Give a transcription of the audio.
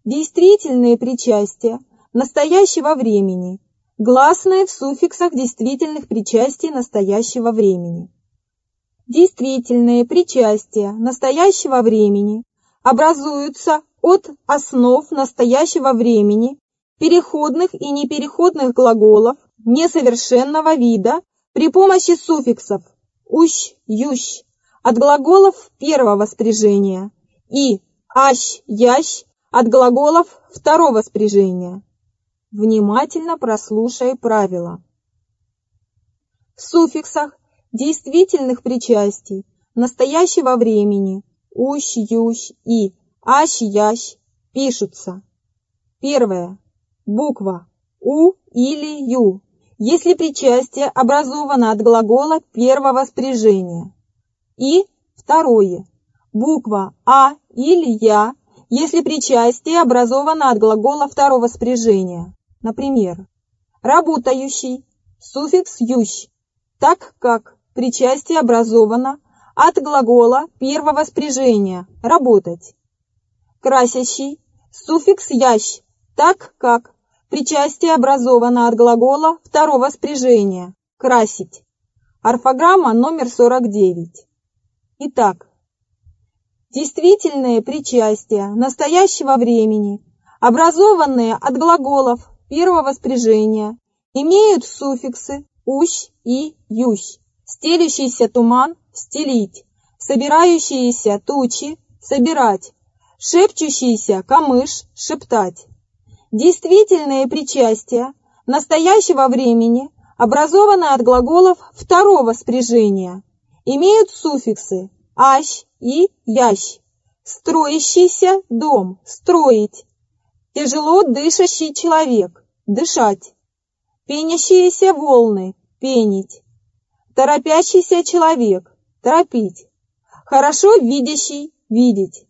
Действительные причастия настоящего времени. Гласные в суффиксах действительных причастий настоящего времени. Действительные причастия настоящего времени образуются от основ настоящего времени, переходных и непереходных глаголов несовершенного вида при помощи суффиксов «ущ», «ющ» от глаголов первого спряжения и «ащ», «ящ» от глаголов второго спряжения. Внимательно прослушай правила. В суффиксах действительных причастий настоящего времени «ущ», «ющ» и «ащ», «ящ» пишутся. Первое. Буква «у» или «ю», если причастие образовано от глагола первого спряжения. И второе. Буква «а» или «я», если причастие образовано от глагола второго спряжения. Например, работающий, суффикс «ющ», так как причастие образовано от глагола первого спряжения «работать». Красящий, суффикс «ящ», так как причастие образовано от глагола второго спряжения «красить». Орфограмма номер 49. Итак, действительные причастия настоящего времени, образованные от глаголов первого спряжения, имеют суффиксы «ущ» и «ющ». Стелющийся туман – стелить, собирающиеся тучи – собирать, шепчущийся камыш – шептать. Действительные причастия настоящего времени, образованные от глаголов второго спряжения, имеют суффиксы «ащ» и «ящ». Строящийся дом – строить, тяжело дышащий человек – дышать, пенящиеся волны – пенить, торопящийся человек – торопить, хорошо видящий – видеть.